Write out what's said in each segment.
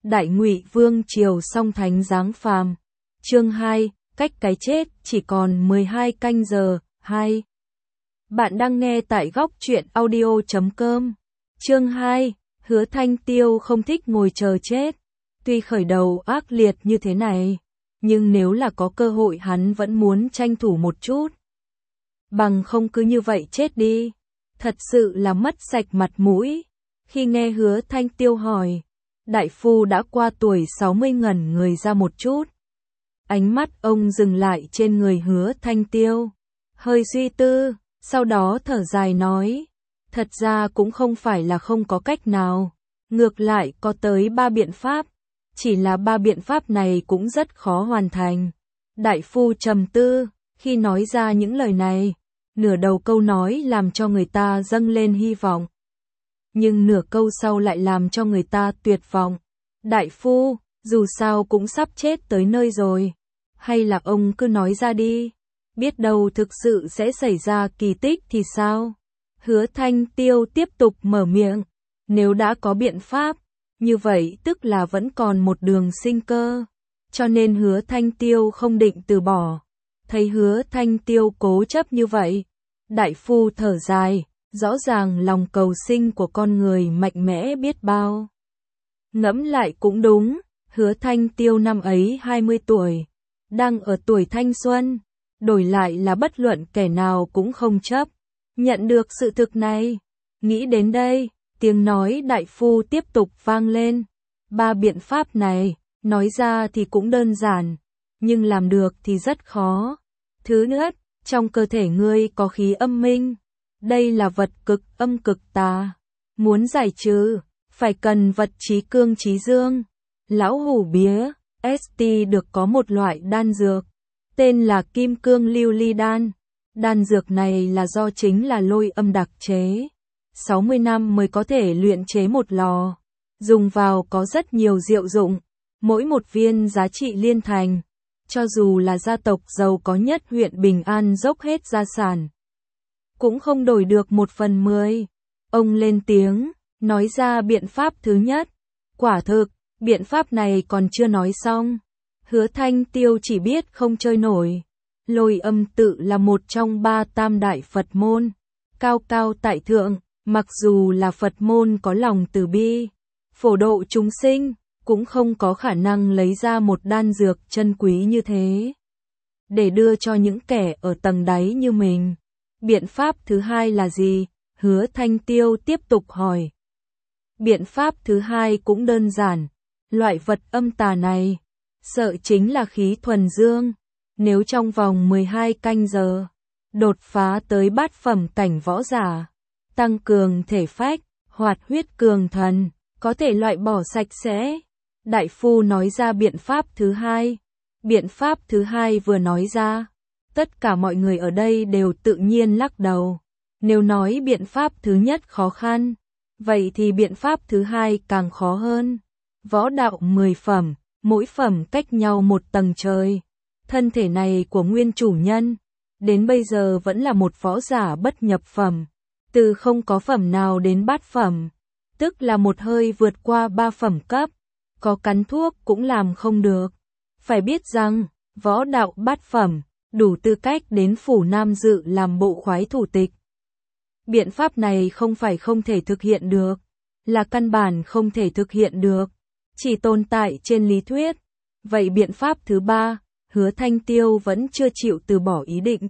Đại Ngụy Vương triều song thánh giáng phàm. Chương 2, cách cái chết chỉ còn 12 canh giờ. 2. Bạn đang nghe tại góc truyện audio.com. Chương 2, Hứa Thanh Tiêu không thích ngồi chờ chết. Tuy khởi đầu ác liệt như thế này, nhưng nếu là có cơ hội hắn vẫn muốn tranh thủ một chút. Bằng không cứ như vậy chết đi. Thật sự là mất sạch mặt mũi. Khi nghe Hứa Thanh Tiêu hỏi, đại phu đã qua tuổi 60 ngẩn người ra một chút. Ánh mắt ông dừng lại trên người Hứa Thanh Tiêu, hơi suy tư, sau đó thở dài nói, thật ra cũng không phải là không có cách nào, ngược lại có tới 3 biện pháp, chỉ là 3 biện pháp này cũng rất khó hoàn thành. Đại phu trầm tư, khi nói ra những lời này, nửa đầu câu nói làm cho người ta dâng lên hy vọng, nhưng nửa câu sau lại làm cho người ta tuyệt vọng. Đại phu, dù sao cũng sắp chết tới nơi rồi, hay là ông cứ nói ra đi, biết đâu thực sự sẽ xảy ra kỳ tích thì sao? Hứa Thanh Tiêu tiếp tục mở miệng, nếu đã có biện pháp, như vậy tức là vẫn còn một đường sinh cơ, cho nên Hứa Thanh Tiêu không định từ bỏ. Thấy Hứa Thanh Tiêu cố chấp như vậy, đại phu thở dài, rõ ràng lòng cầu sinh của con người mạnh mẽ biết bao. Ngẫm lại cũng đúng, Hứa Thanh Tiêu năm ấy 20 tuổi, đang ở tuổi thanh xuân, đổi lại là bất luận kẻ nào cũng không chấp nhận được sự thực này. Nghĩ đến đây, tiếng nói đại phu tiếp tục vang lên. 3 biện pháp này, nói ra thì cũng đơn giản, nhưng làm được thì rất khó. Thứ nhất, trong cơ thể ngươi có khí âm minh. Đây là vật cực âm cực tà. Muốn giải trừ, phải cần vật trí cương trí dương. Lão hủ bía, ST được có một loại đan dược, tên là Kim Cương Lưu Ly Đan. Đan dược này là do chính là Lôi Âm đặc chế. 60 năm mới có thể luyện chế một lò. Dùng vào có rất nhiều diệu dụng. Mỗi một viên giá trị liên thành. Cho dù là gia tộc giàu có nhất huyện Bình An dốc hết gia sản, cũng không đổi được 1/10. Ông lên tiếng, nói ra biện pháp thứ nhất. Quả thực, biện pháp này còn chưa nói xong, Hứa Thanh Tiêu chỉ biết không chơi nổi. Lôi Âm tự là một trong 3 tam đại Phật môn, cao cao tại thượng, mặc dù là Phật môn có lòng từ bi, phổ độ chúng sinh, cũng không có khả năng lấy ra một đan dược chân quý như thế, để đưa cho những kẻ ở tầng đáy như mình. Biện pháp thứ hai là gì? Hứa Thanh Tiêu tiếp tục hỏi. Biện pháp thứ hai cũng đơn giản, loại vật âm tà này, sợ chính là khí thuần dương. Nếu trong vòng 12 canh giờ, đột phá tới bát phẩm cảnh võ giả, tăng cường thể phách, hoạt huyết cường thần, có thể loại bỏ sạch sẽ. Đại phu nói ra biện pháp thứ hai. Biện pháp thứ hai vừa nói ra, tất cả mọi người ở đây đều tự nhiên lắc đầu. Nếu nói biện pháp thứ nhất khó khăn, vậy thì biện pháp thứ hai càng khó hơn. Võ đạo 10 phẩm, mỗi phẩm cách nhau một tầng trời. Thân thể này của nguyên chủ nhân, đến bây giờ vẫn là một võ giả bất nhập phẩm. Từ không có phẩm nào đến bát phẩm, tức là một hơi vượt qua 3 phẩm cấp. Có cắn thuốc cũng làm không được. Phải biết rằng, võ đạo bát phẩm, đủ tư cách đến Phủ Nam Dự làm bộ khoái thủ tịch. Biện pháp này không phải không thể thực hiện được, là căn bản không thể thực hiện được, chỉ tồn tại trên lý thuyết. Vậy biện pháp thứ ba, Hứa Thanh Tiêu vẫn chưa chịu từ bỏ ý định.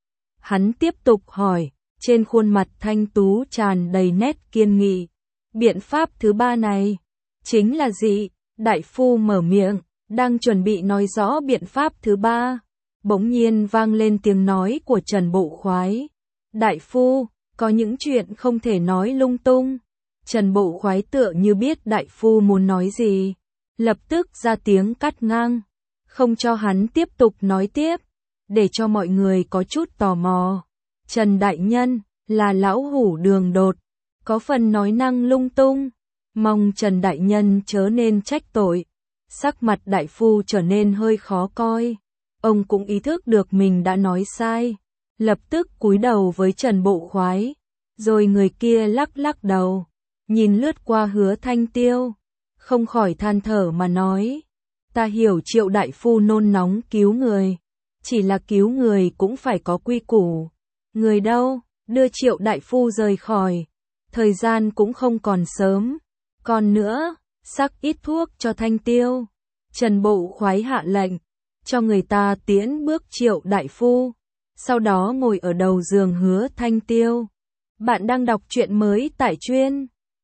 Hắn tiếp tục hỏi, trên khuôn mặt thanh tú tràn đầy nét kiên nghị. Biện pháp thứ ba này, chính là gì? Đại phu mở miệng, đang chuẩn bị nói rõ biện pháp thứ ba. Bỗng nhiên vang lên tiếng nói của Trần Bộ Khoái. Đại phu, có những chuyện không thể nói lung tung. Trần Bộ Khoái tựa như biết đại phu muốn nói gì, lập tức ra tiếng cắt ngang, không cho hắn tiếp tục nói tiếp, để cho mọi người có chút tò mò. Trần đại nhân, là lão hủ đường đột, có phần nói năng lung tung, mong Trần đại nhân chớ nên trách tội. Sắc mặt đại phu trở nên hơi khó coi, ông cũng ý thức được mình đã nói sai, lập tức cúi đầu với Trần Bộ Khoái, rồi người kia lắc lắc đầu, nhìn lướt qua Hứa Thanh Tiêu, không khỏi than thở mà nói. Ta hiểu Triệu đại phu nôn nóng cứu người. Chỉ là cứu người cũng phải có quy củ. Người đâu, đưa Triệu đại phu rời khỏi. Thời gian cũng không còn sớm. Còn nữa, sắc ít thuốc cho Thanh Tiêu. Trần Bộ khoái hạ lệnh, cho người ta tiễn bước Triệu đại phu. Sau đó ngồi ở đầu giường Hứa Thanh Tiêu. Bạn đang đọc truyện mới tại truyện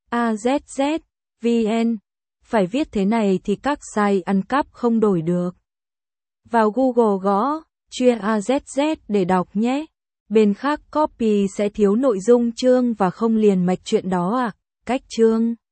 AZZ.vn. Phải viết thế này thì các site ăn cắp không đổi được. Vào Google gõ truyện AZZ để đọc nhé. Bên khác copy sẽ thiếu nội dung chương và không liền mạch truyện đó à. Cách chương